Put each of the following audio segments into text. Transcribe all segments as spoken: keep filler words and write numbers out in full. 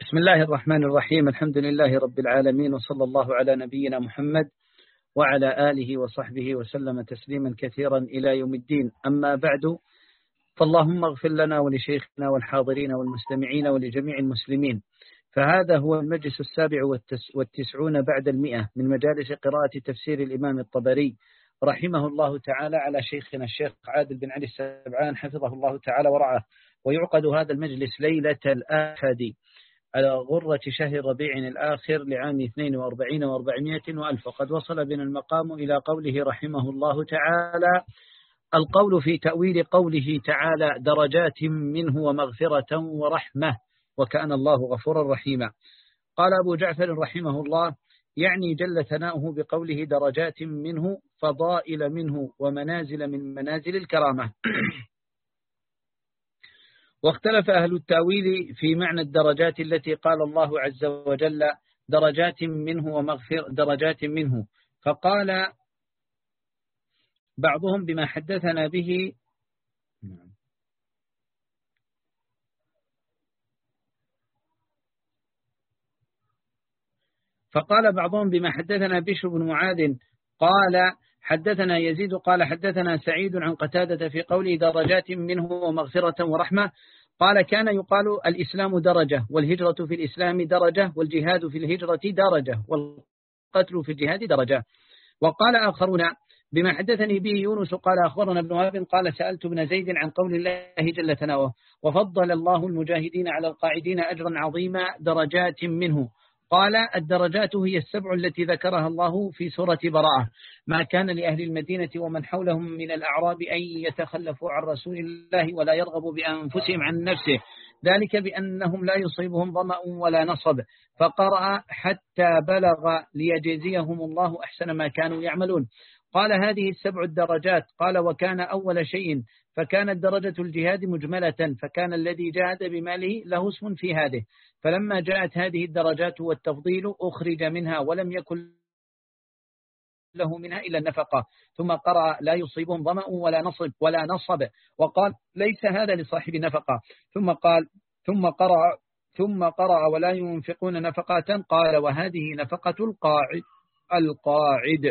بسم الله الرحمن الرحيم. الحمد لله رب العالمين، وصلى الله على نبينا محمد وعلى آله وصحبه وسلم تسليما كثيرا إلى يوم الدين. أما بعد، فاللهم اغفر لنا ولشيخنا والحاضرين والمستمعين ولجميع المسلمين. فهذا هو المجلس السابع والتسعون بعد المئة من مجالس قراءة تفسير الإمام الطبري رحمه الله تعالى على شيخنا الشيخ عادل بن علي السبعان حفظه الله تعالى ورعاه. ويعقد هذا المجلس ليلة الأحد على غرة شهر ربيع الآخر لعام اثنين وأربعين وأربعمائة وألف. وقد وصل بنا المقام إلى قوله رحمه الله تعالى: القول في تأويل قوله تعالى درجات منه ومغفرة ورحمة وكان الله غفورا رحيما. قال أبو جعفر رحمه الله: يعني جل ثناؤه بقوله درجات منه فضائل منه ومنازل من منازل الكرامة. واختلف أهل التأويل في معنى الدرجات التي قال الله عز وجل درجات منه ومغفر درجات منه، فقال بعضهم بما حدثنا به فقال بعضهم بما حدثنا بشر بن معاذ قال حدثنا يزيد قال حدثنا سعيد عن قتادة في قوله درجات منه ومغفرة ورحمة. قال كان يقال الإسلام درجة، والهجرة في الإسلام درجة، والجهاد في الهجرة درجة، والقتل في الجهاد درجة. وقال آخرون بما حدثني به يونس قال أخبرنا ابن وهب قال سألت ابن زيد عن قول الله جل ثناؤه وفضل الله المجاهدين على القاعدين أجرا عظيما درجات منه. قال الدرجات هي السبع التي ذكرها الله في سورة براءة: ما كان لأهل المدينة ومن حولهم من الأعراب أن يتخلفوا عن رسول الله ولا يرغبوا بأنفسهم عن نفسه، ذلك بأنهم لا يصيبهم ظمأ ولا نصب. فقرأ حتى بلغ ليجزيهم الله أحسن ما كانوا يعملون. قال هذه السبع الدرجات. قال وكان أول شيء فكانت درجة الجهاد مجملة، فكان الذي جاهد بماله له اسم في هذه. فلما جاءت هذه الدرجات والتفضيل أخرج منها ولم يكن له منها إلا النفقة. ثم قرأ لا يصيبهم ظمأ ولا نصب ولا نصب، وقال ليس هذا لصاحب نفقة. ثم قال ثم قرأ ثم قرأ ولا ينفقون نفقات. قال وهذه نفقة القاعد القاعد.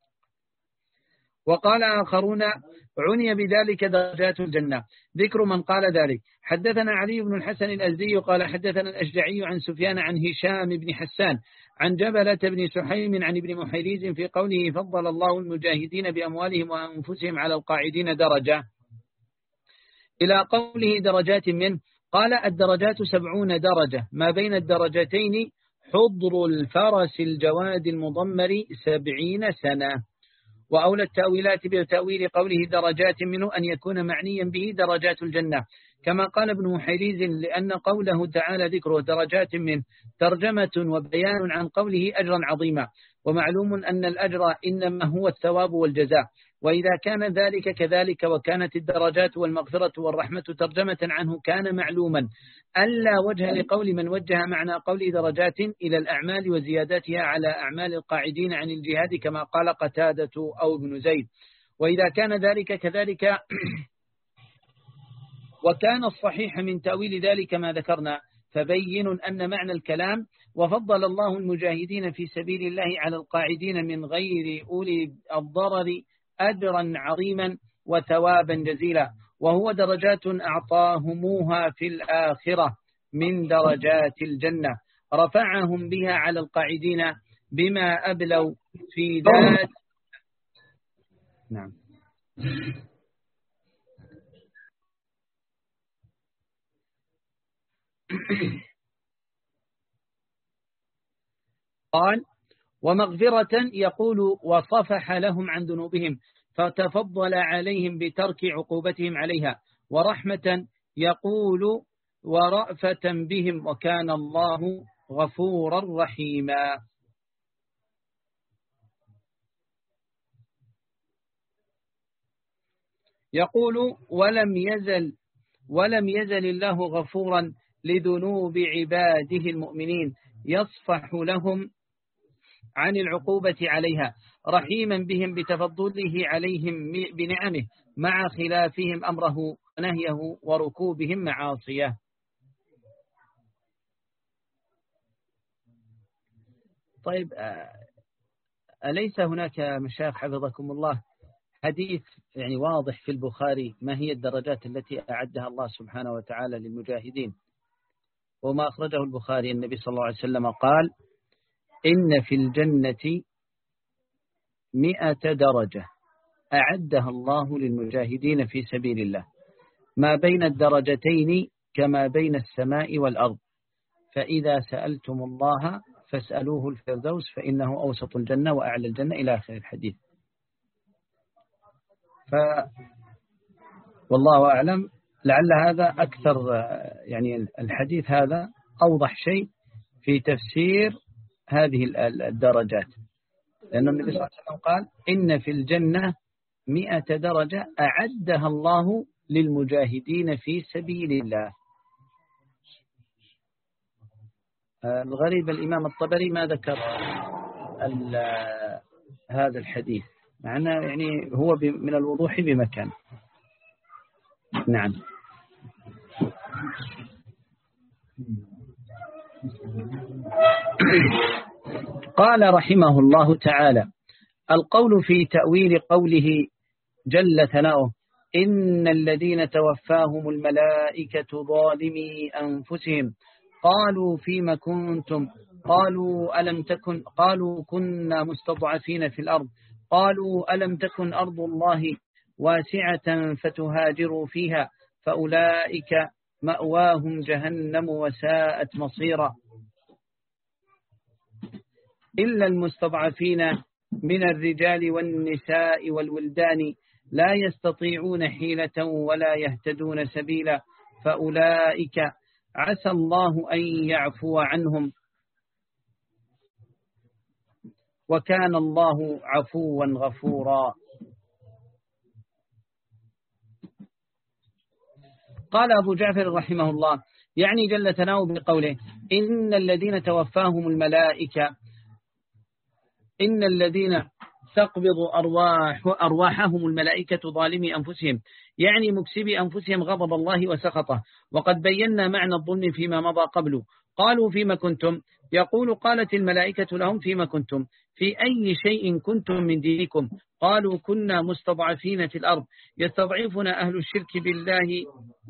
وقال آخرون عني بذلك درجات الجنة. ذكر من قال ذلك: حدثنا علي بن الحسن الأزدي قال حدثنا الأشجعي عن سفيان عن هشام بن حسان عن جبلة بن سحيم عن ابن محيريز في قوله فضل الله المجاهدين بأموالهم وأنفسهم على القاعدين درجة إلى قوله درجات منه. قال الدرجات سبعون درجة، ما بين الدرجتين حضر الفرس الجواد المضمر سبعين سنة. وأولى التأويلات بتأويل قوله درجات منه أن يكون معنيا به درجات الجنة، كما قال ابن محيريز لأن قوله تعالى ذكره درجات منه ترجمة وبيان عن قوله أجرا عظيما. ومعلوم أن الأجر إنما هو الثواب والجزاء، وإذا كان ذلك كذلك وكانت الدرجات والمغفرة والرحمة ترجمة عنه كان معلوما ألا وجه لقول من وجه معنى قول درجات إلى الأعمال وزيادتها على أعمال القاعدين عن الجهاد كما قال قتادة أو ابن زيد. وإذا كان ذلك كذلك وكان الصحيح من تأويل ذلك ما ذكرنا، فبين أن معنى الكلام وفضل الله المجاهدين في سبيل الله على القاعدين من غير أولي الضرر أجرا عظيما وثوابا جزيلا، وهو درجات أعطاهموها في الآخرة من درجات الجنة رفعهم بها على القاعدين بما أبلوا في ذات. نعم. قال ومغفرة يقول وصفح لهم عن ذنوبهم فتفضل عليهم بترك عقوبتهم عليها، ورحمة يقول ورأفة بهم وكان الله غفورا رحيما. يقول ولم يزل ولم يزل الله غفورا لذنوب عباده المؤمنين يصفح لهم عن العقوبة عليها، رحيما بهم بتفضله عليهم بنعمه مع خلافهم أمره ونهيه وركوبهم معاصيه. طيب أليس هناك مشايخ حفظكم الله حديث يعني واضح في البخاري ما هي الدرجات التي أعدها الله سبحانه وتعالى للمجاهدين؟ وما أخرجه البخاري النبي صلى الله عليه وسلم قال إن في الجنة مئة درجة أعدها الله للمجاهدين في سبيل الله ما بين الدرجتين كما بين السماء والأرض، فإذا سألتم الله فاسألوه الفردوس فإنه أوسط الجنة وأعلى الجنة إلى آخر الحديث. ف والله أعلم، لعل هذا أكثر يعني الحديث هذا أوضح شيء في تفسير هذه الدرجات، لأن النبي صلى الله عليه وسلم قال إن في الجنة مئة درجة أعدها الله للمجاهدين في سبيل الله. الغريب الإمام الطبري ما ذكر هذا الحديث، مع أنه يعني هو من الوضوح بمكان. نعم. قال رحمه الله تعالى: القول في تأويل قوله جل ثناؤه إن الذين توفاهم الملائكة ظالمي أنفسهم قالوا فيما كنتم قالوا ألم تكن قالوا كنا مستضعفين في الأرض قالوا ألم تكن أرض الله واسعة فتهاجروا فيها فأولئك مأواهم جهنم وساءت مصيرا إلا المستضعفين من الرجال والنساء والولدان لا يستطيعون حيلة ولا يهتدون سبيلا فأولئك عسى الله أن يعفو عنهم وكان الله عفوا غفورا. قال أبو جعفر رحمه الله يعني جل ثناؤه بقوله إن الذين توفاهم الملائكة إن الذين تقبض أرواح أرواحهم الملائكة ظالمي أنفسهم، يعني مكسبي أنفسهم غضب الله وسخطه. وقد بينا معنى الظلم فيما مضى قبله. قالوا فيما كنتم، يقول قالت الملائكة لهم فيما كنتم، في أي شيء كنتم من دينكم؟ قالوا كنا مستضعفين في الأرض يستضعفنا أهل الشرك بالله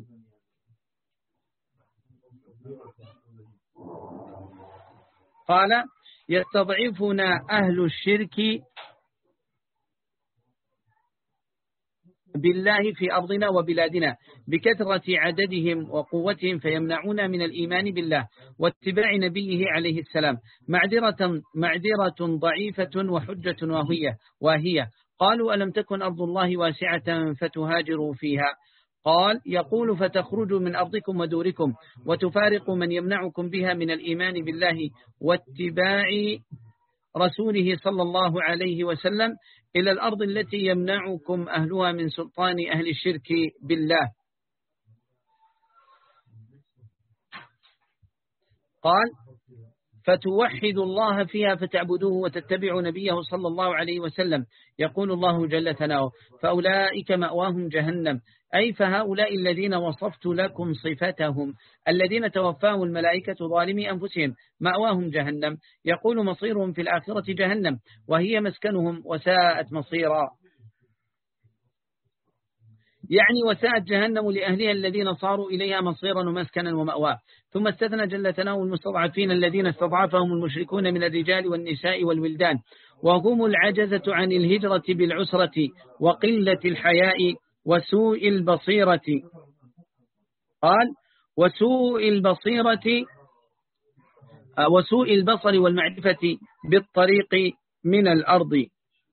قال يستضعفنا أهل الشرك بالله في أرضنا وبلادنا بكثرة عددهم وقوتهم فيمنعون من الإيمان بالله واتباع نبيه عليه السلام معذرة, معذرة ضعيفة وحجة واهية, واهية قالوا ألم تكن أرض الله واسعة فتهاجروا فيها؟ قال يقول فتخرجوا من أرضكم ودوركم وتفارقوا من يمنعكم بها من الإيمان بالله واتباع رسوله صلى الله عليه وسلم إلى الأرض التي يمنعكم أهلها من سلطان أهل الشرك بالله. قال فتوحدوا الله فيها فتعبدوه وتتبعوا نبيه صلى الله عليه وسلم. يقول الله جل ثناؤه فأولئك مأواهم جهنم، أي فهؤلاء الذين وصفت لكم صفتهم الذين توفاهم الملائكة ظالمي أنفسهم مأواهم جهنم، يقول مصيرهم في الآخرة جهنم وهي مسكنهم وساءت مصيرا، يعني وساءت جهنم لأهلها الذين صاروا إليها مصيرا ومسكنا ومأوى. ثم استثنى جل ثناؤه المستضعفين الذين استضعفهم المشركون من الرجال والنساء والولدان وهم العجزة عن الهجرة بالعسرة وقلة الحياء وسوء البصيرة. قال وسوء البصيرة وسوء البصر والمعرفة بالطريق من الأرض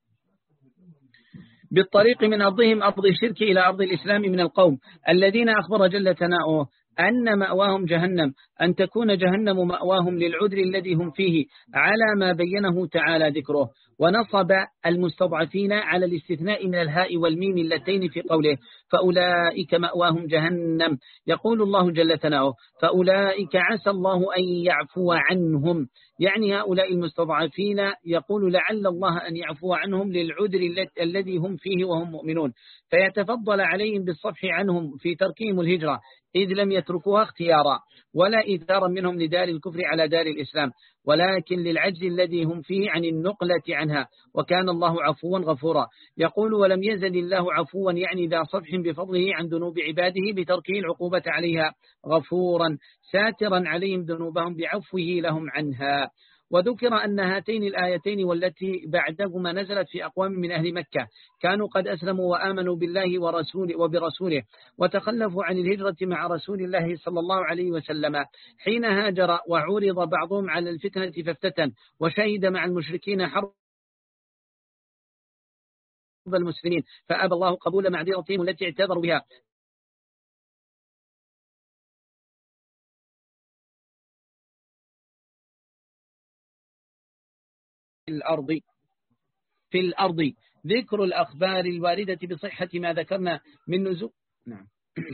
بالطريق من أرضهم أرض الشرك إلى أرض الإسلام من القوم الذين أخبر جل ثناؤه أن مأواهم جهنم، أن تكون جهنم مأواهم للعذر الذي هم فيه على ما بينه تعالى ذكره. ونصب المستضعفين على الاستثناء من الهاء والميم اللتين في قوله فأولئك مأواهم جهنم. يقول الله جل ثناؤه فأولئك عسى الله أن يعفو عنهم، يعني هؤلاء المستضعفين يقول لعل الله أن يعفو عنهم للعذر الذي هم فيه وهم مؤمنون، فيتفضل عليهم بالصفح عنهم في تركهم الهجرة إذ لم يتركوها اختيارا ولا إيثارا منهم لدار الكفر على دار الإسلام، ولكن للعجز الذي هم فيه عن النقلة عنها، وكان الله عفوا غفورا. يقول ولم يزل الله عفوا يعني ذا صفح بفضله عن ذنوب عباده بتركه العقوبة عليها، غفورا ساترا عليهم ذنوبهم بعفوه لهم عنها. وذكر أن هاتين الآيتين والتي بعدهما نزلت في أقوام من أهل مكة كانوا قد أسلموا وآمنوا بالله ورسوله وبرسوله وتخلفوا عن الهجرة مع رسول الله صلى الله عليه وسلم حين هاجر، وعورض بعضهم على الفتنة فافتتن وشهد مع المشركين حرب المسلمين فأبى الله قبول معذرتهم التي اعتذروا بها. في الأرض في الأرض ذكر الأخبار الواردة بصحة ما ذكرنا من نزول. نعم.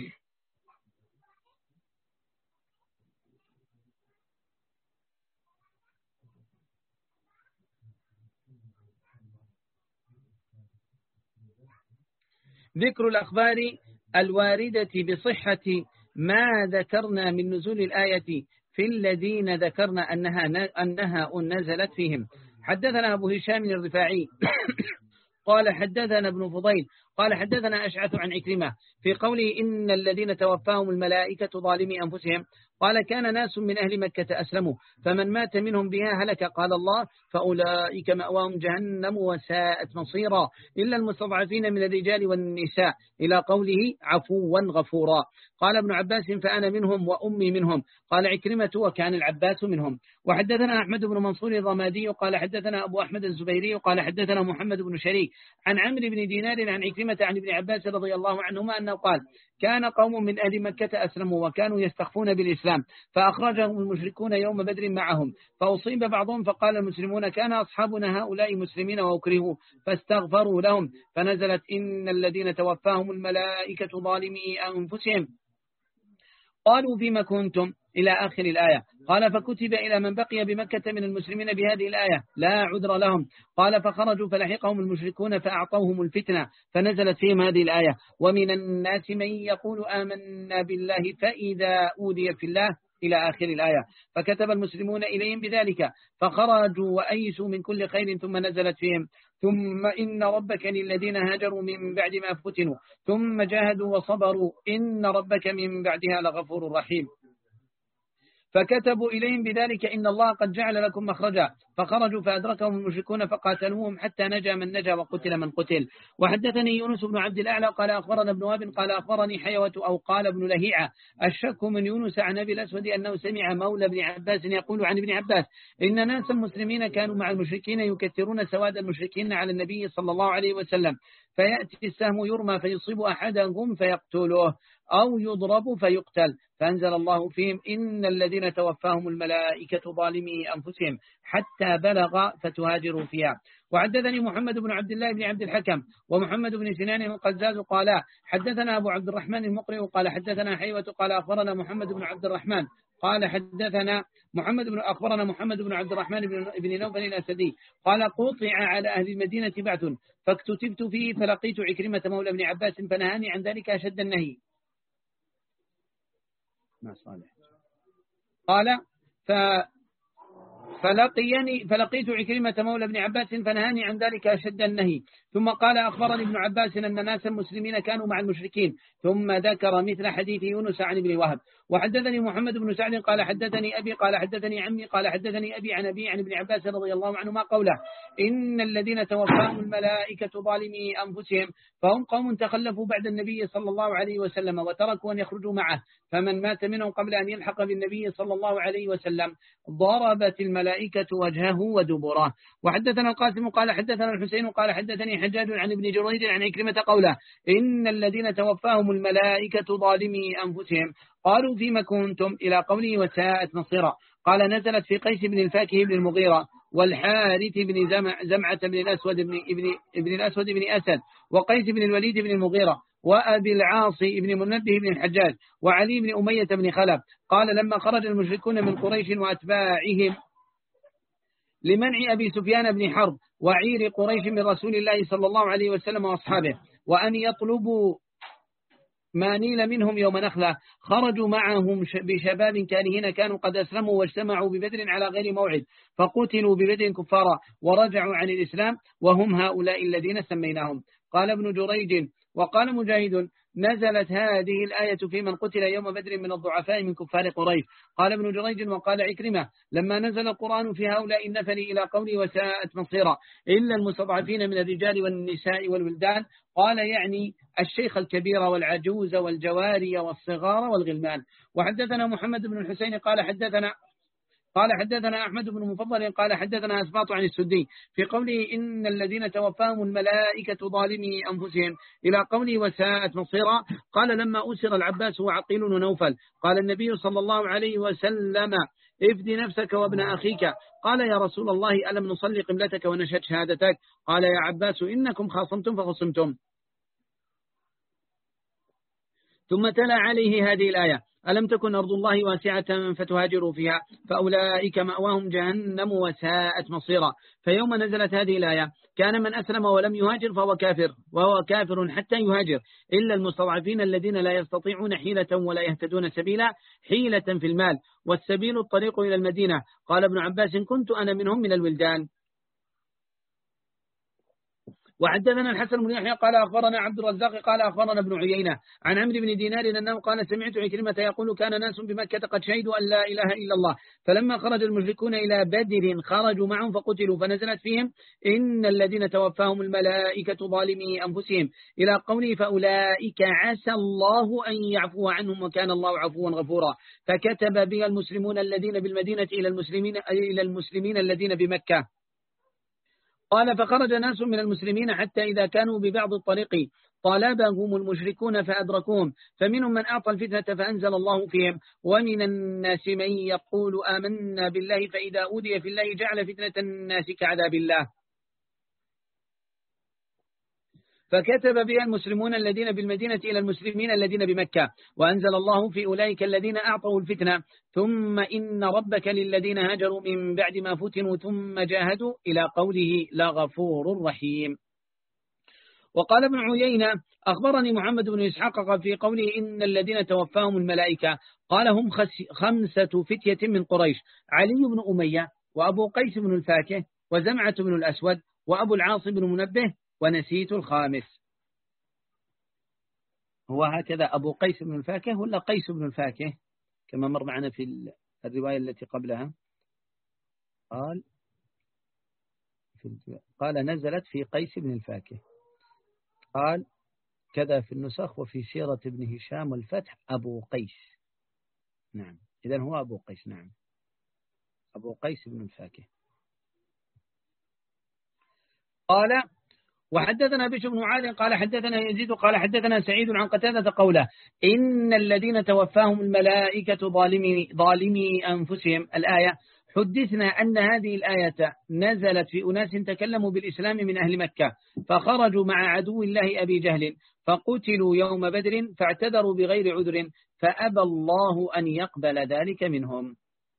ذكر الأخبار الواردة بصحة ما ذكرنا من نزول الآية في الذين ذكرنا أنها أنها نزلت فيهم. حدثنا أبو هشام الرفاعي قال حدثنا ابن فضيل قال حدثنا أشعث عن عكرمة في قوله إن الذين توفاهم الملائكة ظالمي أنفسهم، قال كان ناس من أهل مكة أسلموا فمن مات منهم بها هلك، قال الله فأولئك مأواهم جهنم وساءت مصيرا إلا المستضعفين من الرجال والنساء إلى قوله عفوا غفورا. قال ابن عباس فأنا منهم وأمي منهم، قال عكرمة وكان العباس منهم. وحدثنا أحمد بن منصور الرمادي قال حدثنا أبو أحمد الزبيري قال حدثنا محمد بن شريك عن عمرو بن دينار عن عكرمة عن ابن عباس رضي الله عنهما أنه قال كان قوم من أهل مكة أسلموا وكانوا يستخفون بالإسلام فأخرجهم المشركون يوم بدر معهم فأصيب بعضهم فقال المسلمون كان أصحابنا هؤلاء مسلمين وأكرهوا فاستغفروا لهم فنزلت إن الذين توفاهم الملائكة ظالمي أنفسهم قالوا فيما كنتم إلى آخر الآية. قال فكتب إلى من بقي بمكة من المسلمين بهذه الآية لا عذر لهم. قال فخرجوا فلحقهم المشركون فأعطوهم الفتنة فنزلت فيهم هذه الآية ومن الناس من يقول آمنا بالله فإذا أوذي في الله إلى آخر الآية. فكتب المسلمون إليهم بذلك فخرجوا وأيسوا من كل خير ثم نزلت فيهم ثم إن ربك للذين هاجروا من بعد ما فتنوا ثم جاهدوا وصبروا إن ربك من بعدها لغفور رحيم. فكتبوا إليهم بذلك إن الله قد جعل لكم مخرجا فخرجوا فأدركهم المشركون فقاتلوهم حتى نجا من نجا وقتل من قتل. وحدثني يونس بن عبد الأعلى قال أخبرنا ابن وهب قال أخبرني حيوة أو قال ابن لهيعة الشك من يونس عن أبي الأسود أنه سمع مولى ابن عباس يقول عن ابن عباس إن ناس المسلمين كانوا مع المشركين يكثرون سواد المشركين على النبي صلى الله عليه وسلم فيأتي السهم يرمى فيصيب أحدهم فيقتله أو يضرب فيقتل فأنزل الله فيهم إن الذين توفاهم الملائكة ظالمي أنفسهم حتى بلغ فتهاجروا فيها. وحدثني محمد بن عبد الله بن عبد الحكم ومحمد بن سنان القزاز قالا حدثنا أبو عبد الرحمن المقرئ قال حدثنا حيوة قال أخبرنا محمد بن عبد الرحمن قال حدثنا محمد بن أخبرنا محمد بن عبد الرحمن بن نوفل الأسدي قال قطع على أهل المدينة بعث فاكتتبت فيه فلقيت عكرمة مولى ابن عباس فنهاني عن ذلك أشد النهي. ما صالح قال ف فلقيني فلقيت عكرمة مولى ابن عباس فنهاني عن ذلك أشد النهي. ثم قال أخبرني ابن عباس أن ناس المسلمين كانوا مع المشركين ثم ذكر مثل حديث يونس عن ابن وهب. وحدثني محمد بن سعد قال حدثني أبي قال حدثني عمي قال حدثني أبي عن أبي عن ابن عباس رضي الله عنهما قوله إن الذين توفاهم الملائكة ظالمي أنفسهم فهم قوم تخلفوا بعد النبي صلى الله عليه وسلم وتركوا أن يخرجوا معه فمن مات منهم قبل أن يلحق بالنبي صلى الله عليه وسلم ضربت الملائكة وجهه ودبره. وحدثنا القاسم قال حدثنا الحسين قال حدثني حجاج عن ابن جريج عن عكرمة قوله إن الذين توفاهم الملائكة ظالمي أنفسهم قالوا فيما كنتم إلى قوله وساءت مصيرا. قال نزلت في قيس بن الفاكه بن المغيرة والحارث بن زمع زمعة بن الأسود بن ابن ابن الأسود بن أسد وقيس بن الوليد بن المغيرة وأبي العاص بن منبه بن الحجاج وعلي بن أمية بن خلف. قال لما خرج المشركون من قريش وأتباعهم لمنع أبي سفيان بن حرب وعير قريش من رسول الله صلى الله عليه وسلم وأصحابه وأن يطلبوا ما نيل منهم يوم نخلة خرجوا معهم بشباب كارهين كانوا قد أسلموا واجتمعوا ببدر على غير موعد فقتلوا ببدر كفارا ورجعوا عن الإسلام وهم هؤلاء الذين سميناهم. قال ابن جريج وقال مجاهد نزلت هذه الآية في من قتل يوم بدر من الضعفاء من كفار قريش. قال ابن جريج وقال عكرمة لما نزل القرآن في هؤلاء النفر إلى قوله وساءت مصيرا إلا المستضعفين من الرجال والنساء والولدان قال يعني الشيخ الكبير والعجوز والجواري والصغار والغلمان. وحدثنا محمد بن الحسين قال حدثنا قال حدثنا أحمد بن مفضل قال حدثنا أسباط عن السدي في قوله إن الذين توفاهم الملائكة ظالمي أنفسهم إلى قوله وساءت مصيرا. قال لما أسر العباس وعقيل ونوفل قال النبي صلى الله عليه وسلم افدي نفسك وابن أخيك. قال يا رسول الله ألم نصلي قبلتك ونشهد شهادتك؟ قال يا عباس إنكم خاصمتم فخصمتم. ثم تلا عليه هذه الآية ألم تكن أرض الله واسعة فتهاجروا فيها فأولئك مأواهم جهنم وساءت مصيرا. فيوم نزلت هذه الآية كان من أسلم ولم يهاجر فهو كافر وهو كافر حتى يهاجر إلا المستضعفين الذين لا يستطيعون حيلة ولا يهتدون سبيلا حيلة في المال والسبيل الطريق إلى المدينة. قال ابن عباس كنت أنا منهم من الولدان. وحدثنا الحسن بن يحيى قال أخبرنا عبد الرزاق قال أخبرنا ابن عيينة عن عمرو بن دينار أنه قال سمعت عكرمة يقول كان ناس بمكة قد شهدوا أن لا إله إلا الله فلما خرج المشركون إلى بدر خرجوا معهم فقتلوا فنزلت فيهم إن الذين توفاهم الملائكة ظالمي أنفسهم إلى قوله فأولئك عسى الله أن يعفو عنهم وكان الله عفوا غفورا. فكتب بها المسلمون الذين بالمدينة إلى المسلمين إلى المسلمين الذين بمكة. قال فخرج ناس من المسلمين حتى إذا كانوا ببعض الطريق طلبهم المشركون فأدركوهم فمنهم من أعطى الفتنة فأنزل الله فيهم ومن الناس من يقول آمنا بالله فإذا أوذي في الله جعل فتنة الناس كعذاب الله. فكتب بها المسلمون الذين بالمدينة إلى المسلمين الذين بمكة وأنزل الله في أولئك الذين أعطوا الفتنة ثم إن ربك للذين هاجروا من بعد ما فتنوا ثم جاهدوا إلى قوله لغفور رحيم. وقال ابن عيينة أخبرني محمد بن إسحاق في قوله إن الذين توفاهم الملائكة قال هم خمسة فتية من قريش علي بن أمية وأبو قيس بن الفاكه وزمعة بن الأسود وأبو العاص بن منبه ونسيت الخامس. هو هكذا أبو قيس بن الفاكه ولا قيس بن الفاكه كما مر معنا في الرواية التي قبلها؟ قال قال نزلت في قيس بن الفاكه قال كذا في النسخ وفي سيرة ابن هشام والفتح أبو قيس. نعم إذن هو أبو قيس. نعم أبو قيس بن الفاكه. قال وحدثنا بشر بن معاذ قال حدثنا يزيد قال حدثنا سعيد عن قتادة قوله إن الذين توفاهم الملائكة ظالمي, ظالمي أنفسهم الآية. حدثنا أن هذه الآية نزلت في أناس تكلموا بالإسلام من أهل مكة فخرجوا مع عدو الله أبي جهل فقتلوا يوم بدر فاعتذروا بغير عذر فأبى الله أن يقبل ذلك منهم.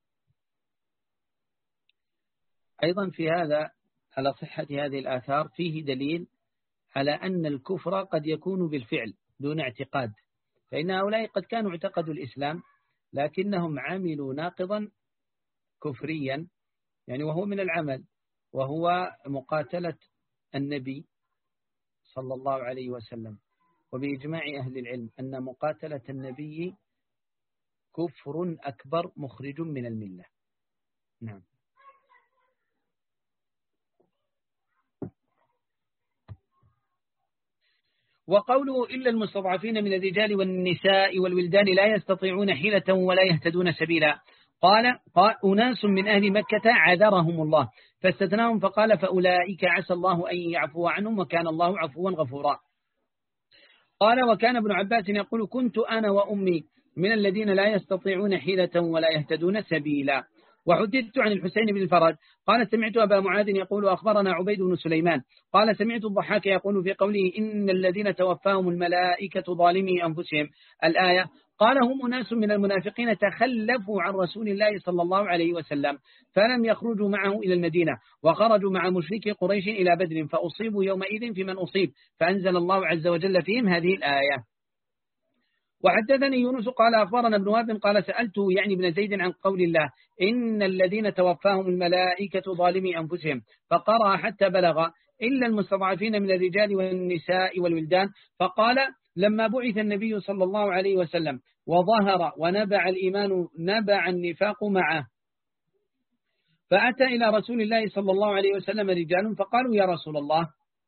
أيضا في هذا على صحة هذه الآثار فيه دليل على أن الكفر قد يكون بالفعل دون اعتقاد فإن هؤلاء قد كانوا اعتقدوا الإسلام لكنهم عملوا ناقضا كفريا يعني وهو من العمل وهو مقاتلة النبي صلى الله عليه وسلم. وبإجماع أهل العلم أن مقاتلة النبي كفر أكبر مخرج من الملة. نعم. وقوله إلا المستضعفين من الرجال والنساء والولدان لا يستطيعون حيلة ولا يهتدون سبيلا. قال قال أناس من أهل مكة عذرهم الله فاستثناهم فقال فأولئك عسى الله أن يعفو عنهم وكان الله عفوا غفورا. قال وكان ابن عباس يقول كنت أنا وأمي من الذين لا يستطيعون حيلة ولا يهتدون سبيلا. وحدثت عن الحسين بن الفرج قال سمعت أبا معاذ يقول أخبرنا عبيد بن سليمان قال سمعت الضحاك يقول في قوله إن الذين توفاهم الملائكة ظالمي أنفسهم الآية. قال هم أناس من المنافقين تخلفوا عن رسول الله صلى الله عليه وسلم فلم يخرجوا معه إلى المدينة وخرجوا مع مشركي قريش إلى بدر فأصيبوا يومئذ في من أصيب فأنزل الله عز وجل فيهم هذه الآية. وحدثني يونس قال أخبرنا ابن وهب قال سألته يعني ابن زيد عن قول الله إن الذين توفاهم الملائكة ظالمي أنفسهم، فقرأ حتى بلغ إلا المستضعفين من الرجال والنساء والولدان، فقال لما بعث النبي صلى الله عليه وسلم وظهر ونبع الإيمان نبع النفاق معه، فأتى إلى رسول الله صلى الله عليه وسلم رجال فقالوا يا رسول الله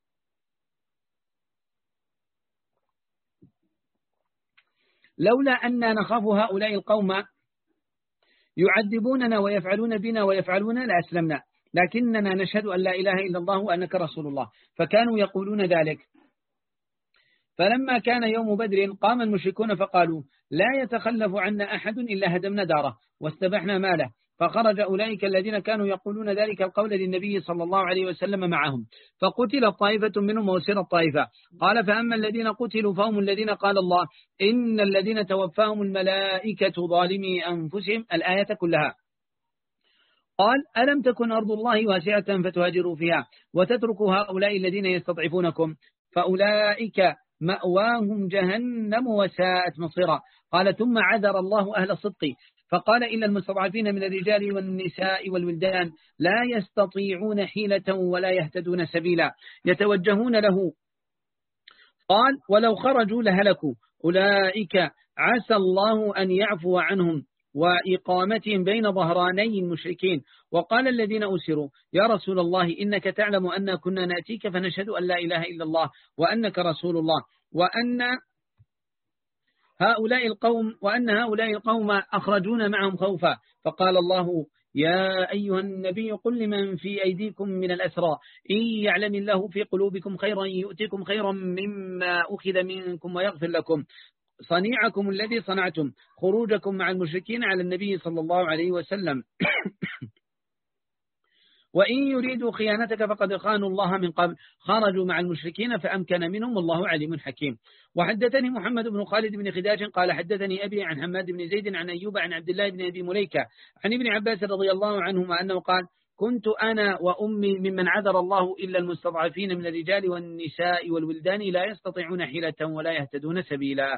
لولا أننا نخاف هؤلاء القوم يعذبوننا ويفعلون بنا ويفعلون لأسلمنا، لكننا نشهد أن لا إله إلا الله وأنك رسول الله، فكانوا يقولون ذلك. فلما كان يوم بدر قام المشركون فقالوا لا يتخلف عنا أحد إلا هدمنا داره واستبحنا ماله، فخرج أولئك الذين كانوا يقولون ذلك القول للنبي صلى الله عليه وسلم معهم، فقتل طائفة منهم وأسر الطائفة. قال فأما الذين قتلوا فهم الذين قال الله إن الذين توفاهم الملائكة ظالمي أنفسهم الآية كلها. قال ألم تكن أرض الله واسعة فتهاجروا فيها وتتركوا هؤلاء الذين يستضعفونكم، فأولئك مأواهم جهنم وساءت مصيرا. قال ثم عذر الله أهل الصدق فقال إلا المستضعفين من الرجال والنساء والولدان لا يستطيعون حيلة ولا يهتدون سبيلا يتوجهون له. قال ولو خرجوا لهلكوا، أولئك عسى الله أن يعفو عنهم وإقامتهم بين ظهراني المشركين. وقال الذين أسروا يا رسول الله إنك تعلم أن كنا نأتيك فنشهد أن لا إله إلا الله وأنك رسول الله وأن هؤلاء القوم وأن هؤلاء القوم أخرجون معهم خوفا، فقال الله يا أيها النبي قل لمن في أيديكم من الأسرى إن يعلم الله في قلوبكم خيرا يؤتكم خيرا مما أخذ منكم ويغفر لكم صنيعكم الذي صنعتم خروجكم مع المشركين على النبي صلى الله عليه وسلم وإن يريدوا خيانتك فقد خانوا الله من قبل خرجوا مع المشركين فأمكن منهم والله عليم حكيم. وحدثني محمد بن خالد بن خداج قال حدثني أبي عن حماد بن زيد عن أيوب عن عبد الله بن أبي مليكة عن ابن عباس رضي الله عنهما أنه قال كنت أنا وأمي ممن عذر الله إلا المستضعفين من الرجال والنساء والولدان لا يستطيعون حيلة ولا يهتدون سبيلا.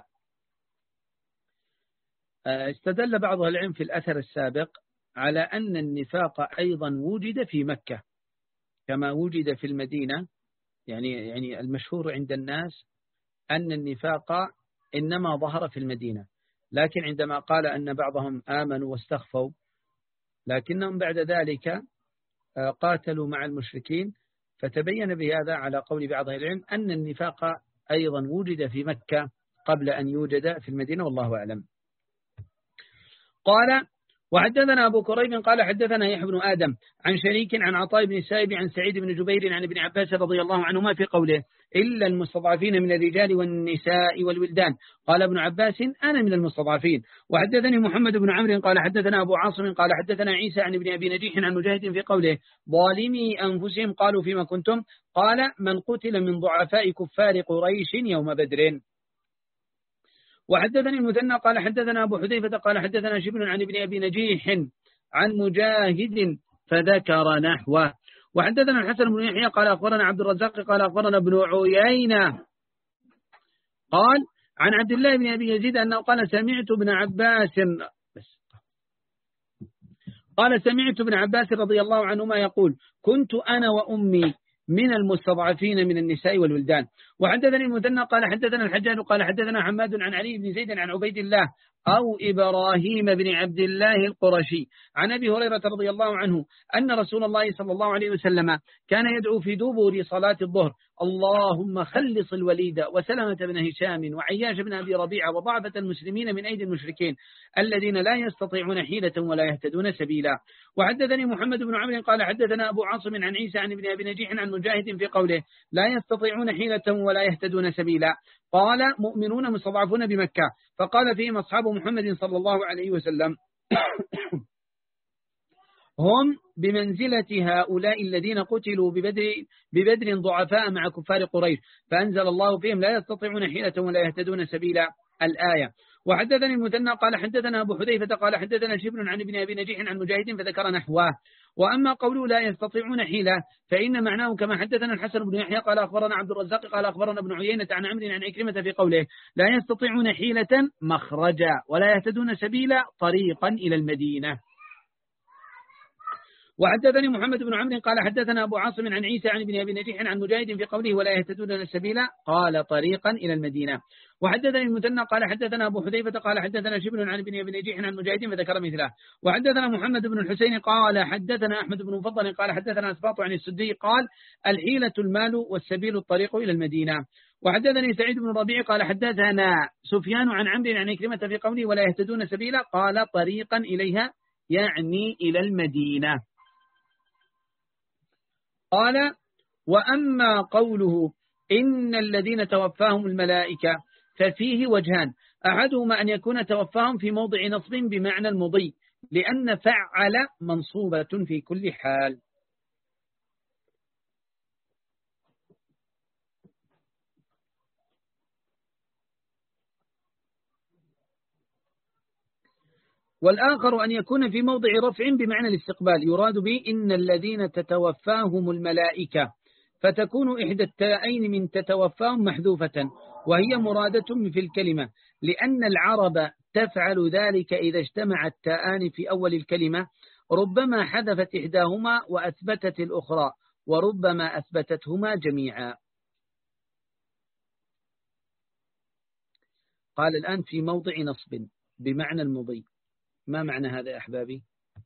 استدل بعض العلم في الأثر السابق على أن النفاق أيضا وجد في مكة كما وجد في المدينة، يعني يعني المشهور عند الناس أن النفاق إنما ظهر في المدينة، لكن عندما قال أن بعضهم آمنوا واستخفوا لكنهم بعد ذلك قاتلوا مع المشركين، فتبين بهذا على قول بعض العلم أن النفاق أيضا وجد في مكة قبل أن يوجد في المدينة والله أعلم. قال وحدثنا أبو كريب قال حدثنا يحيى بن آدم عن شريك عن عطاء بن السائب عن سعيد بن جبير عن ابن عباس رضي الله عنهما في قوله إلا المستضعفين من الرجال والنساء والولدان. قال ابن عباس أنا من المستضعفين. وحدثني محمد بن عمرو قال حدثنا أبو عاصم قال حدثنا عيسى عن ابن أبي نجيح عن مجاهد في قوله ظالمي أنفسهم قالوا فيما كنتم، قال من قتل من ضعفاء كفار قريش يوم بدر. وحدثني المثنى قال حدثنا أبو حذيفة قال حدثنا شبل عن ابن أبي نجيح عن مجاهد فذكر نحوه. وحدثنا الحسن بن يحيى قال أخبرنا عبد الرزاق قال أخبرنا ابن عيينة قال عن عبد الله بن أبي يزيد أنه قال سمعت ابن عباس قال سمعت ابن عباس رضي الله عنهما يقول كنت أنا وأمي من المستضعفين من النساء والولدان. وحدثني المثنى قال حدثنا الحجاج قال حدثنا حماد عن علي بن زيد عن عبيد الله أو إبراهيم بن عبد الله القرشي عن أبي هريرة رضي الله عنه أن رسول الله صلى الله عليه وسلم كان يدعو في دبر صلاة الظهر اللهم خلص الوليد وسلمة بن هشام وعياش بن أبي ربيعة وضعفة المسلمين من أيدي المشركين الذين لا يستطيعون حيلة ولا يهتدون سبيلا. وحدثني محمد بن عمرو قال حدثنا أبو عاصم عن عيسى عن ابن أبي نجيح عن مجاهد في قوله لا يستطيعون حيلة ولا يهتدون سبيلا. قال مؤمنون مستضعفون بمكة، فقال فيهم أصحاب محمد صلى الله عليه وسلم هم بمنزلة هؤلاء الذين قتلوا ببدر, ببدر ضعفاء مع كفار قريش، فأنزل الله فيهم لا يستطيعون حيلة ولا يهتدون سبيلا الآية. وحدثني المثنى قال حدثنا أبو حذيفة قال حدثنا شبل عن ابن أبي نجيح عن مجاهد فذكر نحوه. وأما قوله لا يستطيعون حيلة فإن معناه كما حدثنا الحسن بن يحيى قال أخبرنا عبد الرزاق قال أخبرنا ابن عيينة عن عمرو عن عكرمة في قوله لا يستطيعون حيلة مخرجا ولا يهتدون سبيلا طريقا إلى المدينة. وحدثني محمد بن عمرو قال حدثنا أبو عاصم عن عيسى عن ابن أبي نجيح عن مجاهد في قوله ولا يهتدون السبيل قال طريقا إلى المدينة. وحدثني المثنى قال حدثنا أبو حذيفة قال حدثنا شبل عن ابن أبي نجيح عن مجاهد فذكر مثله. وحدثنا محمد بن الحسين قال حدثنا أحمد بن مفضل قال حدثنا أسباط عن السدي قال الحيلة المال والسبيل الطريق إلى المدينة. وحدثني سعيد بن ربيع قال حدثنا سفيان عن عمرو عن عكرمة في قوله ولا يهتدون سبيلا قال طريقا إليها يعني إلى المدينة. قال وأما قوله إن الذين توفاهم الملائكة ففيه وجهان أحدهما أن يكون توفاهم في موضع نصب بمعنى المضي لأن فعل منصوبة في كل حال. والآخر أن يكون في موضع رفع بمعنى الاستقبال يراد به إن الذين تتوفاهم الملائكة فتكون إحدى التاءين من تتوفاهم محذوفة وهي مرادة في الكلمة لأن العرب تفعل ذلك إذا اجتمع التاءان في أول الكلمة ربما حذفت إحداهما وأثبتت الأخرى وربما أثبتتهما جميعا. قال الآن في موضع نصب بمعنى المضي. ما معنى هذا يا أحبابي؟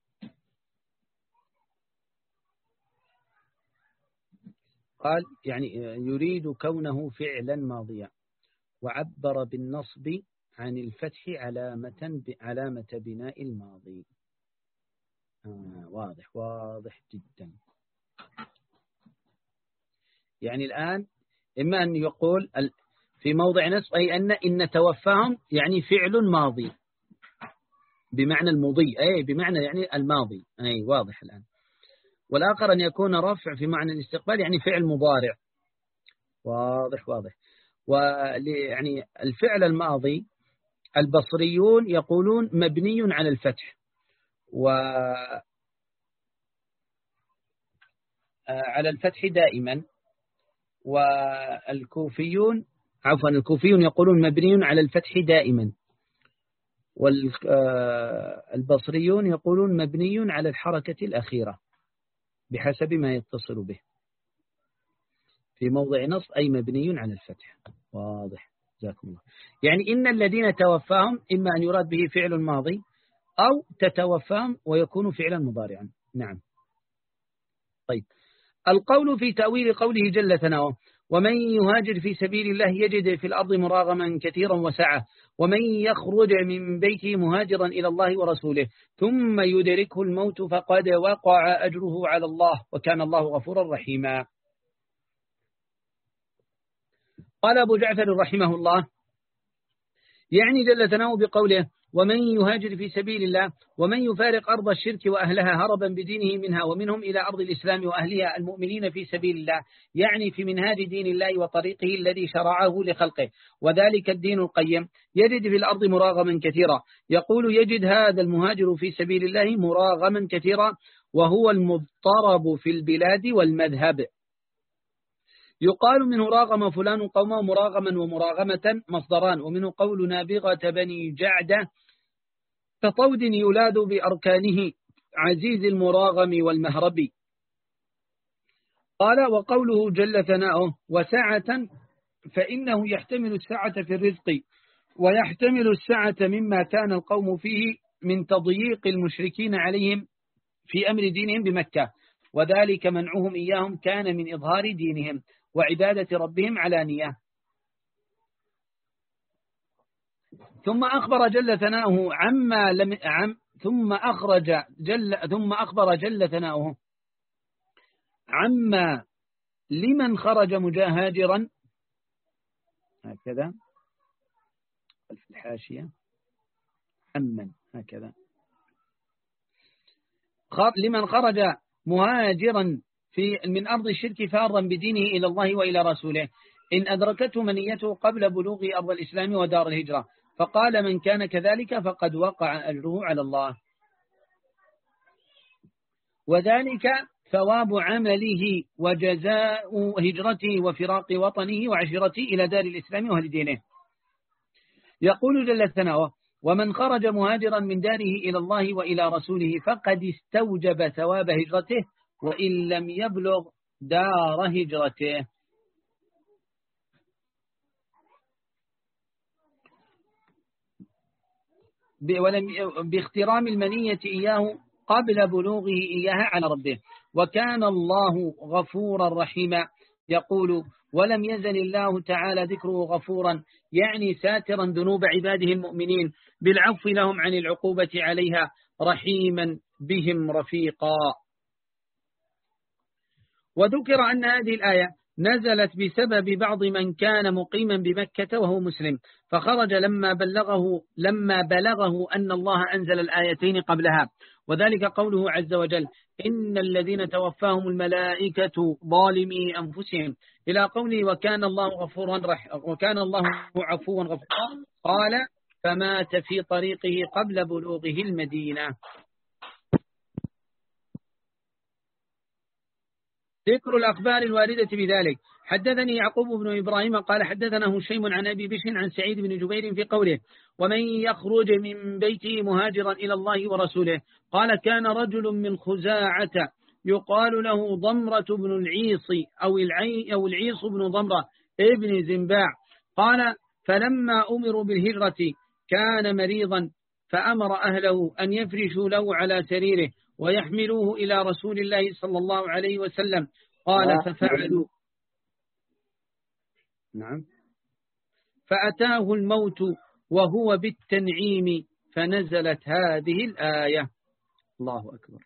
قال يعني يريد كونه فعلا ماضيا وعبر بالنصب عن الفتح علامة علامة بناء الماضي. آه واضح واضح جدا. يعني الآن إما أن يقول في موضع نصب أي أن إن توفاهم يعني فعل ماضي بمعنى المضي أي بمعنى يعني الماضي أي واضح الآن. والآخر أن يكون رفع في معنى الاستقبال يعني فعل مضارع. واضح واضح. ويعني الفعل الماضي البصريون يقولون مبني على الفتح وعلى الفتح دائما والكوفيون عفوا الكوفيون يقولون مبني على الفتح دائما والبصريون يقولون مبني على الحركة الأخيرة بحسب ما يتصل به. في موضع نصب أي مبني على الفتح. واضح جزاكم الله. يعني إن الذين توفاهم إما أن يراد به فعل ماضي أو تتوفاهم ويكون فعلا مضارعا. نعم. طيب القول في تأويل قوله جل ثناؤه ومن يهاجر في سبيل الله يجد في الأرض مراغما كثيرا وسعة ومن يخرج من بيته مهاجرا إلى الله ورسوله ثم يدركه الموت فقد وقع أجره على الله وكان الله غفورا رحيما. قال أبو جعفر رحمه الله يعني جل ثناؤه بقوله ومن يهاجر في سبيل الله ومن يفارق أرض الشرك وأهلها هربا بدينه منها ومنهم إلى أرض الإسلام وأهلها المؤمنين في سبيل الله يعني في منهاج دين الله وطريقه الذي شرعه لخلقه وذلك الدين القيم يجد في الأرض مراغما كثيرا. يقول يجد هذا المهاجر في سبيل الله مراغما كثيرا وهو المضطرب في البلاد والمذهب. يقال منه راغم فلان قومه مراغما ومراغمة مصدران ومنه قول نابغة بني جعدة كطود يولاد بأركانه عزيز المراغم والمهرب. قال وقوله جل ثناؤه وسعة فإنه يحتمل السعة في الرزق ويحتمل السعة مما كان القوم فيه من تضييق المشركين عليهم في أمر دينهم بمكة وذلك منعهم إياهم كان من إظهار دينهم وعبادة ربهم علانية. ثم أخبر جل ثناؤه عما لم عم ثم أخرج جل ثم أخبر جل ثناؤه عما لمن خرج مجاهجرا هكذا في الحاشية عمن هكذا لمن خرج مهاجرا في من أرض الشرك فارا بدينه إلى الله وإلى رسوله إن أدركته منيته قبل بلوغ أرض الإسلام ودار الهجرة فقال من كان كذلك فقد وقع أجره على الله. وذلك ثواب عمله وجزاء هجرته وفراق وطنه وعشيرته إلى دار الإسلام وأهل دينه. يقول جل ثناؤه: ومن خرج مهاجرا من داره إلى الله وإلى رسوله فقد استوجب ثواب هجرته وإن لم يبلغ دار هجرته. باخترام المنية إياه قبل بلوغه إياها على ربه، وكان الله غفورا رحيما. يقول: ولم يزل الله تعالى ذكره غفورا، يعني ساترا ذنوب عباده المؤمنين بالعفو لهم عن العقوبة عليها، رحيما بهم رفيقا. وذكر أن هذه الآية نزلت بسبب بعض من كان مقيما بمكة وهو مسلم، فخرج لما بلغه لما بلغه أن الله أنزل الآيتين قبلها، وذلك قوله عز وجل: إن الذين توفاهم الملائكة ظالمي أنفسهم، إلى قوله: وكان الله غفورا رح وكان الله عفوا غفورا. قال: فمات في طريقه قبل بلوغه المدينة. ذكر الأخبار الواردة بذلك. حدثني يعقوب بن إبراهيم قال حدثنا هشيم عن أبي بشر عن سعيد بن جبير في قوله: ومن يخرج من بيته مهاجرا إلى الله ورسوله. قال: كان رجل من خزاعة يقال له ضمرة بن العيص أو العي أو العيص بن ضمرة ابن زنباع. قال: فلما أمروا بالهجرة كان مريضا، فأمر أهله أن يفرشوا له على سريره ويحملوه إلى رسول الله صلى الله عليه وسلم. قال: ففعلوا. نعم. فأتاه الموت وهو بالتنعيم، فنزلت هذه الآية. الله أكبر.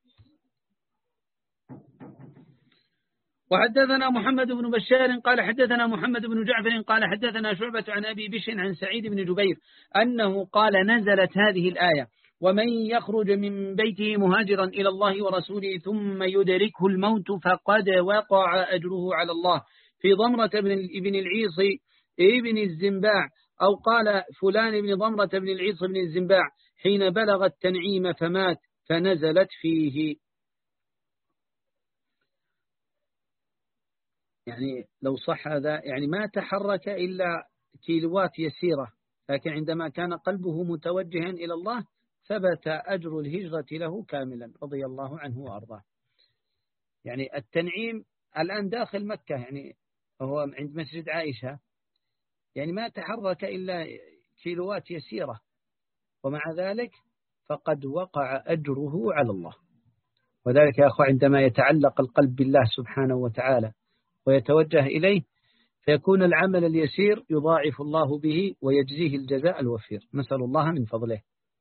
وحدثنا محمد بن بشار قال حدثنا محمد بن جعفر قال حدثنا شعبة عن أبي بشر عن سعيد بن جبير أنه قال: نزلت هذه الآية: ومن يخرج من بيته مهاجرا إلى الله ورسوله ثم يدركه الموت فقد وقع أجره على الله، في ضمرة بن العيص ابن الزنباع، أو قال فلان بن ضمرة بن العيص بن الزنباع، حين بلغ التنعيم فمات، فنزلت فيه. يعني لو صح هذا، يعني ما تحرك إلا كيلوات يسيرة، لكن عندما كان قلبه متوجها إلى الله ثبت أجر الهجرة له كاملا رضي الله عنه وأرضاه. يعني التنعيم الآن داخل مكة، يعني هو عند مسجد عائشة، يعني ما تحرك إلا كيلوات يسيرة، ومع ذلك فقد وقع أجره على الله. وذلك يا أخوة عندما يتعلق القلب بالله سبحانه وتعالى ويتوجه إليه، فيكون العمل اليسير يضاعف الله به ويجزيه الجزاء الوفير، نسأل الله من فضله.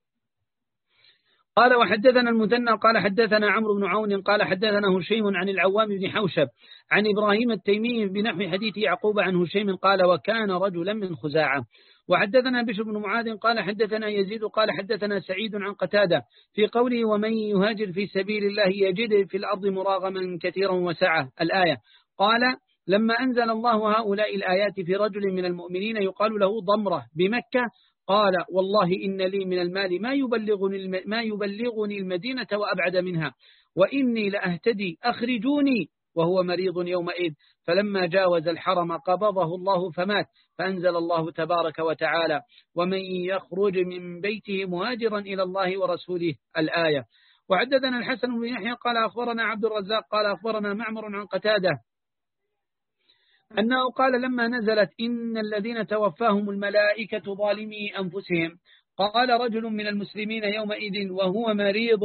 قال: وحدثنا المثنى قال حدثنا عمرو بن عون قال حدثنا هشيم عن العوام بن حوشب عن إبراهيم التيمي بنحو حديث يعقوب عن هشيم قال: وكان رجلا من خزاعة. وحدثنا بشر بن معاذ قال حدثنا يزيد قال حدثنا سعيد عن قتادة في قوله: ومن يهاجر في سبيل الله يجد في الأرض مراغما كثيرا وسعة، الآية. قال: لما أنزل الله هؤلاء الآيات في رجل من المؤمنين يقال له ضمرة بمكة، قال: والله إن لي من المال ما يبلغني, ما يبلغني المدينة وأبعد منها، وإني لأهتدي، أخرجوني، وهو مريض يومئذ. فلما جاوز الحرم قبضه الله فمات، فأنزل الله تبارك وتعالى: ومن يخرج من بيته مهاجرا إلى الله ورسوله، الآية. وحدثنا الحسن بن يحيى قال أخبرنا عبد الرزاق قال أخبرنا معمر عن قتادة أنه قال: لما نزلت إن الذين توفاهم الملائكة ظالمي أنفسهم، قال رجل من المسلمين يومئذ وهو مريض: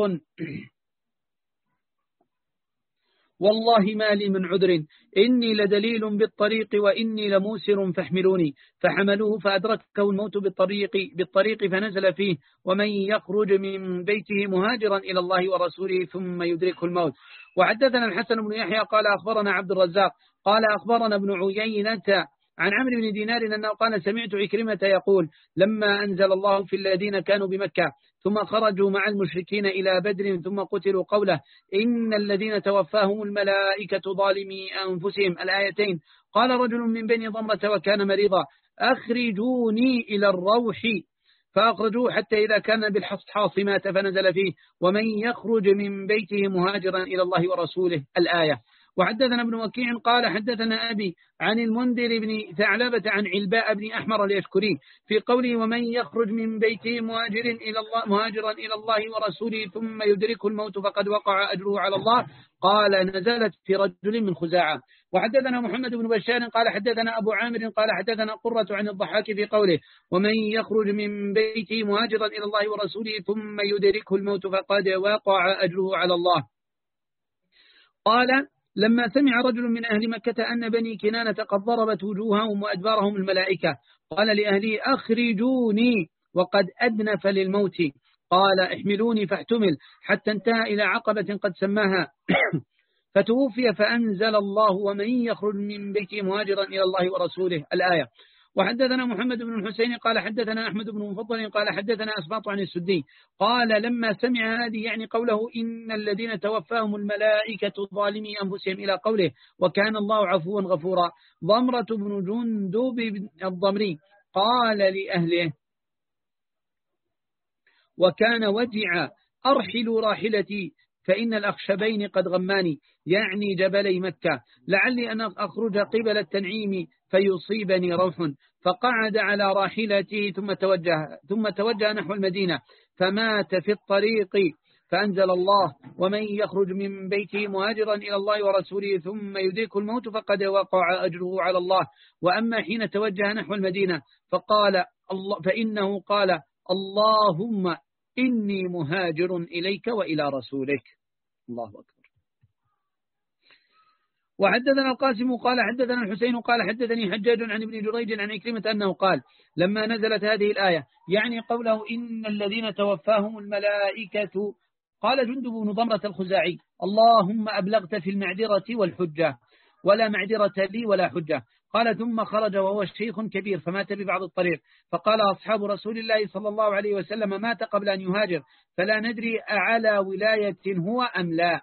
والله ما لي من عذر، إني لدليل بالطريق وإني لموسر فاحملوني. فحملوه فأدركه الموت بالطريق, بالطريق فنزل فيه: ومن يخرج من بيته مهاجرا إلى الله ورسوله ثم يدركه الموت. وحدثنا الحسن بن يحيى قال أخبرنا عبد الرزاق قال أخبرنا ابن عيينة عن عمرو بن دينار أنه قال: سمعت عكرمة يقول: لما أنزل الله في الذين كانوا بمكة ثم خرجوا مع المشركين إلى بدر ثم قتلوا، قوله: إن الذين توفاهم الملائكة ظالمي أنفسهم، الآيتين. قال رجل من بني ضمرة وكان مريضا: أخرجوني إلى الروح. فأخرجوه حتى إذا كان بالحصحاص مات فنزل فيه ومن يخرج من بيته مهاجرا إلى الله ورسوله الآية. وحدثنا ابن وكيع قال حدثنا أبي عن المنذر بن ثعلبة عن علباء بن أحمر اليشكري في قوله ومن يخرج من بيته مهاجر إلى الله مهاجرا إلى الله ورسوله ثم يدركه الموت فقد وقع أجره على الله، قال نزلت في رجل من خزاعة. وحدثنا محمد بن بشار قال حدثنا أبو عامر قال حدثنا قرة عن الضحاك في قوله ومن يخرج من بيته مهاجرا إلى الله ورسوله ثم يدركه الموت فقد وقع أجره على الله. قال لما سمع رجل من أهل مكة أن بني كنانة قد ضربت وجوههم وأدبارهم الملائكة قال لأهله أخرجوني وقد أدنف للموت، قال احملوني فاحتمل حتى انتهى إلى عقبة قد سماها فتوفي فأنزل الله ومن يخرج من بيته مهاجرا إلى الله ورسوله الآية. وحدثنا محمد بن الحسين قال حدثنا أحمد بن مفضل قال حدثنا أسباط عن السدي قال لما سمع هذه يعني قوله إن الذين توفاهم الملائكة ظالمي أنفسهم إلى قوله وكان الله عفوا غفورا، ضمرة بن جندوب الضمري قال لأهله وكان وجع أرحل راحلتي فإن الأخشبين قد غماني، يعني جبلي مكة، لعلي أن أخرج قبل التنعيم فيصيبني روح، فقعد على راحلته ثم توجه ثم توجه نحو المدينة فمات في الطريق، فأنزل الله ومن يخرج من بيته مهاجرا إلى الله ورسوله ثم يدرك الموت فقد وقع أجره على الله. وأما حين توجه نحو المدينة فقال الله فإنه قال اللهم إني مهاجر إليك وإلى رسولك. الله أكبر. وحدثنا القاسم قال حدثنا الحسين قال حدثني حجاج عن ابن جريج عن عكرمة أنه قال لما نزلت هذه الآية يعني قوله إن الذين توفاهم الملائكة قال جندب بن ضمرة الخزاعي اللهم أبلغت في المعذرة والحجة ولا معذرة لي ولا حجة، قال ثم خرج وهو شيخ كبير فمات ببعض الطريق، فقال أصحاب رسول الله صلى الله عليه وسلم مات قبل أن يهاجر فلا ندري أعلى ولاية هو أم لا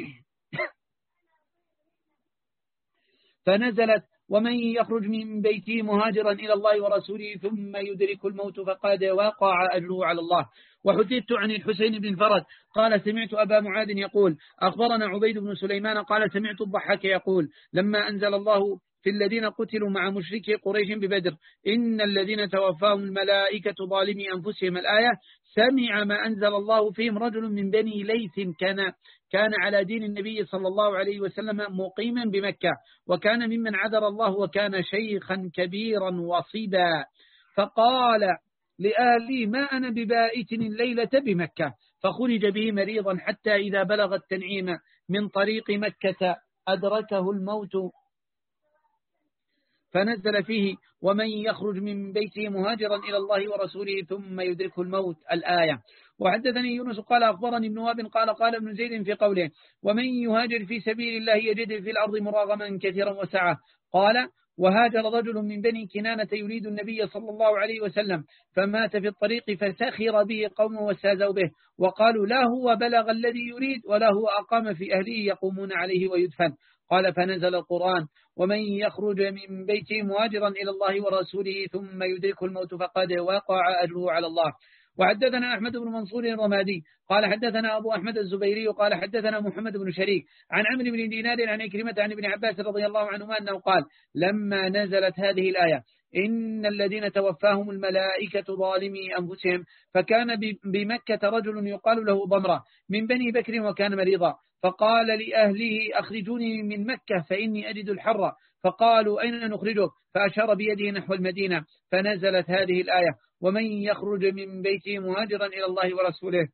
فنزلت ومن يخرج من بيته مهاجرا إلى الله ورسوله ثم يدرك الموت فقد وقع أجره على الله. وحدثت عن الحسين بن فرد قال سمعت أبا معاذ يقول أخبرنا عبيد بن سليمان قال سمعت الضحاك يقول لما أنزل الله في الذين قتلوا مع مشركي قريش ببدر إن الذين توفاهم الملائكة ظالمي أنفسهم الآية سمع ما أنزل الله فيهم رجل من بني ليث كان كان على دين النبي صلى الله عليه وسلم مقيما بمكة وكان ممن عذر الله وكان شيخا كبيرا وصيبا، فقال لآلي ما أنا ببائت الليلة بمكة، فخرج به مريضا حتى إذا بلغ التنعيم من طريق مكة أدركه الموت فنزل فيه ومن يخرج من بيته مهاجرا إلى الله ورسوله ثم يدركه الموت الآية. وحدثني يونس قال أخبرني ابن وهب قال قال ابن زيد في قوله ومن يهاجر في سبيل الله يجد في الأرض مراغما كثيرا وسعة، قال وهاجر رجل من بني كنانة يريد النبي صلى الله عليه وسلم فمات في الطريق فسخر به قومه واستهزأوا به وقالوا لا هو بلغ الذي يريد ولا هو أقام في أهله يقومون عليه ويدفن، قال فنزل القرآن ومن يخرج من بيته مهاجرا إلى الله ورسوله ثم يدركه الموت فقد وقع أجره على الله. وحدثنا أحمد بن منصور الرمادي قال حدثنا أبو أحمد الزبيري قال حدثنا محمد بن شريك عن عمرو بن دينار عن عكرمة عن ابن عباس رضي الله عنهما أنه قال لما نزلت هذه الآية إن الذين توفاهم الملائكة ظالمي أنفسهم فكان بمكة رجل يقال له ضمرة من بني بكر وكان مريضا، فقال لأهله أخرجوني من مكة فإني أجد الحر، فقالوا أين نخرجه؟ فأشار بيده نحو المدينة فنزلت هذه الآية ومن يخرج من بيته مهاجرا إلى الله ورسوله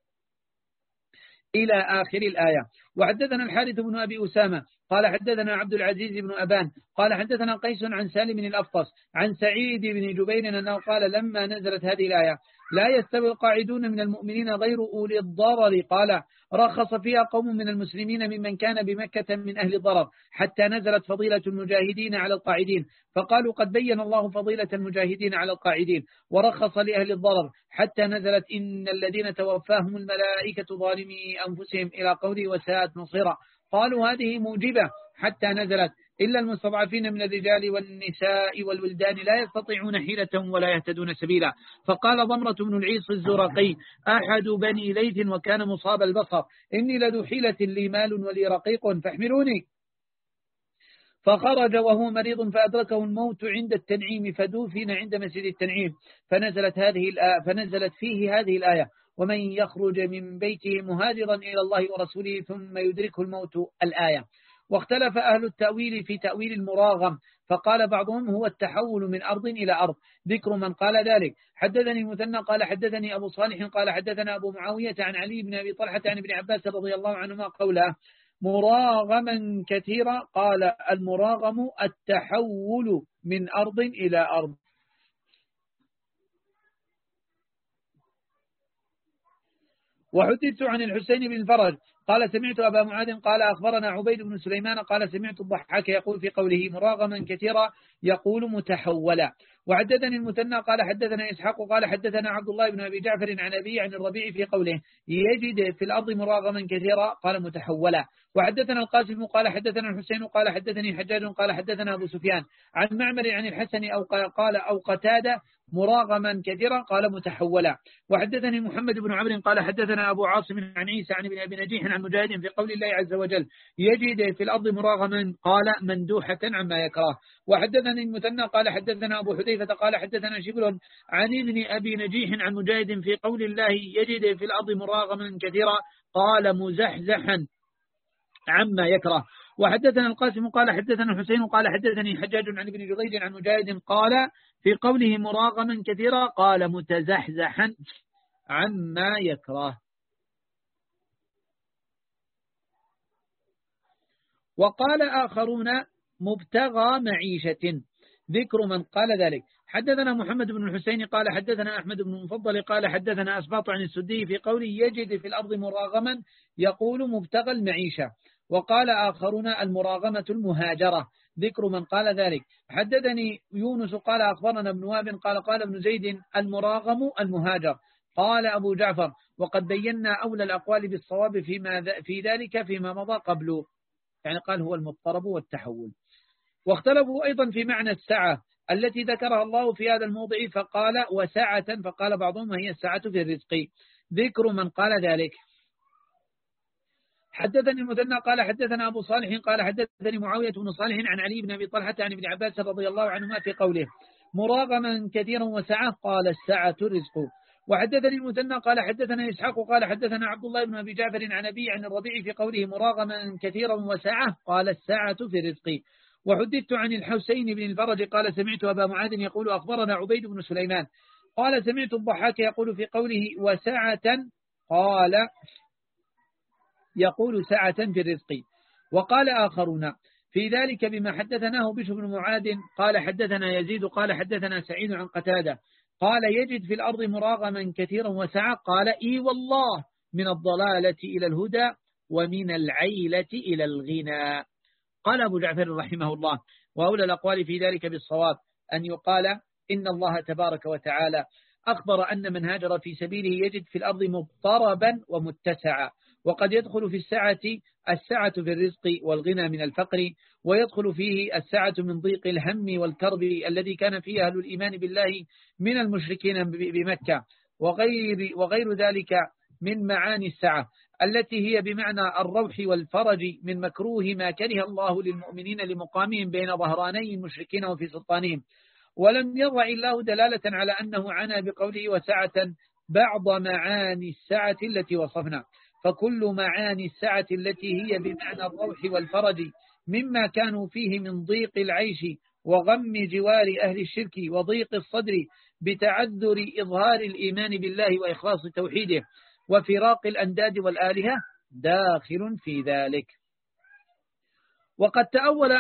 إلى آخر الآية. وحدثنا الحارث بن أبي أسامة قال حدثنا عبد العزيز بن أبان قال حدثنا قيس عن سالم الأفطس عن سعيد بن جبير أنه قال لما نزلت هذه الآية لا يستوي القاعدون من المؤمنين غير أولي الضرر، قال رخص فيها قوم من المسلمين ممن كان بمكة من أهل الضرر حتى نزلت فضيلة المجاهدين على القاعدين، فقالوا قد بين الله فضيلة المجاهدين على القاعدين ورخص لأهل الضرر حتى نزلت إن الذين توفاهم الملائكة ظالمي أنفسهم إلى قوله وساءت مصيرا، قالوا هذه موجبة حتى نزلت إلا المستضعفين من الرجال والنساء والولدان لا يستطيعون حيلة ولا يهتدون سبيلا. فقال ضمرة بن العيص الزرقي أحد بني ليث وكان مصاب البصر إني لذو حيلة لي مال ولي رقيق فاحملوني. فخرج وهو مريض فأدركه الموت عند التنعيم فدوفن عند مسجد التنعيم فنزلت هذه الآية فنزلت فيه هذه الآية ومن يخرج من بيته مهاجرا إلى الله ورسوله ثم يدركه الموت الآية. واختلف أهل التأويل في تأويل المراغم فقال بعضهم هو التحول من أرض إلى أرض. ذكر من قال ذلك حدثني المثنى قال حدثني أبو صالح قال حدثنا أبو معاوية عن علي بن أبي طلحة عن ابن عباس رضي الله عنهما قوله مراغما كثيرا قال المراغم التحول من أرض إلى أرض. وحدثت عن الحسين بن الفرج قال سمعت أبا معاذ قال أخبرنا عبيد بن سليمان قال سمعت الضحاك يقول في قوله مراغما كثيرا يقول متحولا. وحدثني المثنى قال حدثنا إسحاق قال حدثنا عبد الله بن أبي جعفر عن أبي عن الربيع في قوله يجد في الأرض مراغما كثيرا قال متحولا. وحدثنا القاسم قال حدثنا الحسين قال حدثني حجاج قال حدثنا أبو سفيان عن معمر عن الحسن أو قال أو قتادة مراغما كثيرا قال متحولا. وحدثني محمد بن عمرو قال حدثنا أبو عاصم عن عيسى عن ابن أبي نجيح عن مجاهد في قول الله عز وجل يجد في الأرض مراغما قال مندوحة عما يكره. وحدثني المثنى قال حدثنا أبو حذيفة قال حدثنا شبل عن ابن أبي نجيح عن مجاهد في قول الله يجد في الأرض مراغما كثيرا قال مزحزحا عما يكره. وحدثنا القاسم قال حدثنا الحسين قال حدثني حجاج عن ابن جريج عن مجاهد قال في قوله مراغما كثيرا قال متزحزحا عما يكره. وقال آخرون مبتغى معيشة. ذكر من قال ذلك حدثنا محمد بن الحسين قال حدثنا أحمد بن المفضل قال حدثنا أسباط عن السدي في قوله يجد في الأرض مراغما يقول مبتغى المعيشة. وقال آخرون المراغمة المهاجرة. ذكر من قال ذلك حدثني يونس قال أخبرنا ابن وهب قال قال ابن زيد المراغم المهاجر. قال أبو جعفر وقد بينا أولى الأقوال بالصواب فيما في ذلك فيما مضى قبله يعني قال هو المضطرب والتحول. واختلفوا أيضا في معنى السعة التي ذكرها الله في هذا الموضع فقال وسعة فقال بعضهم هي السعة في الرزق. ذكر من قال ذلك حدثني المثنى قال حدثنا أبو صالح قال حدثني معاوية بن صالح عن علي بن أبي طلحة عن ابن عباس رضي الله عنهما في قوله مراغما كثيرا وسعة قال السعة رزق. وحدثني المثنى قال حدثنا إسحاق قال حدثنا عبد الله بن أبي جعفر عن أبي عن الربيع في قوله مراغما كثيرا وسعة قال السعة في الرزق. وحدثت عن الحسين بن الفرج قال سمعت أبا معاذ يقول أخبرنا عبيد بن سليمان قال سمعت الضحاك يقول في قوله وسعة قال يقول سعة في الرزق. وقال آخرون في ذلك بما حدثناه بشر بن معاذ قال حدثنا يزيد قال حدثنا سعيد عن قتادة قال يجد في الأرض مراغما كثيرا وسعة قال إي والله من الضلالة إلى الهدى ومن العيلة إلى الغنى. قال أبو جعفر رحمه الله وأولى الأقوال في ذلك بالصواب أن يقال إن الله تبارك وتعالى أخبر أن من هاجر في سبيله يجد في الأرض مضطربا ومتسعا. وقد يدخل في السعة السعة في الرزق والغنى من الفقر ويدخل فيه السعة من ضيق الهم والكرب الذي كان فيه أهل الإيمان بالله من المشركين بمكة وغير, وغير ذلك من معاني السعة التي هي بمعنى الروح والفرج من مكروه ما كره الله للمؤمنين لمقامهم بين ظهراني المشركين وفي سلطانهم. ولم يضع الله دلالة على أنه عنى بقوله وسعة بعض معاني السعة التي وصفنا. فكل معاني السعة التي هي بمعنى الروح والفرج مما كانوا فيه من ضيق العيش وغم جوار أهل الشرك وضيق الصدر بتعذر إظهار الإيمان بالله وإخلاص توحيده وفراق الأنداد والآلهة داخل في ذلك. وقد تأول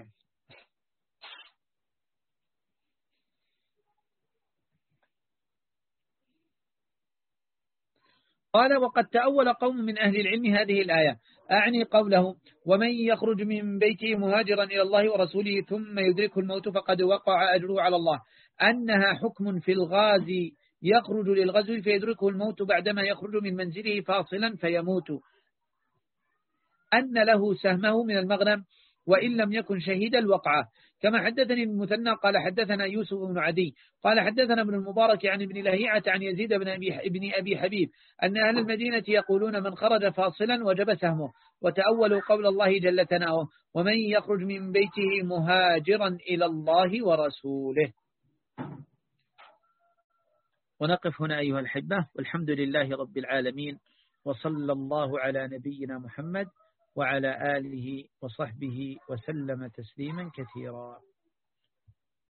قال وقد تأول قوم من أهل العلم هذه الآية أعني قوله ومن يخرج من بيته مهاجرا إلى الله ورسوله ثم يدركه الموت فقد وقع أجره على الله أنها حكم في الغازي يخرج للغزو فيدركه الموت بعدما يخرج من منزله فاصلا فيموت أن له سهمه من المغنم وإن لم يكن شهيد الوقعة. كما حدثني المثنى قال حدثنا يوسف بن عدي قال حدثنا ابن المبارك عن ابن لهيعة عن يزيد بن أبي, ابن أبي حبيب أن أهل المدينة يقولون من خرج فاصلا وجب سهمه، وتأولوا قول الله جل ثناؤه ومن يخرج من بيته مهاجرا إلى الله ورسوله. ونقف هنا أيها الأحبة، والحمد لله رب العالمين، وصلى الله على نبينا محمد وعلى آله وصحبه وسلم تسليما كثيرا.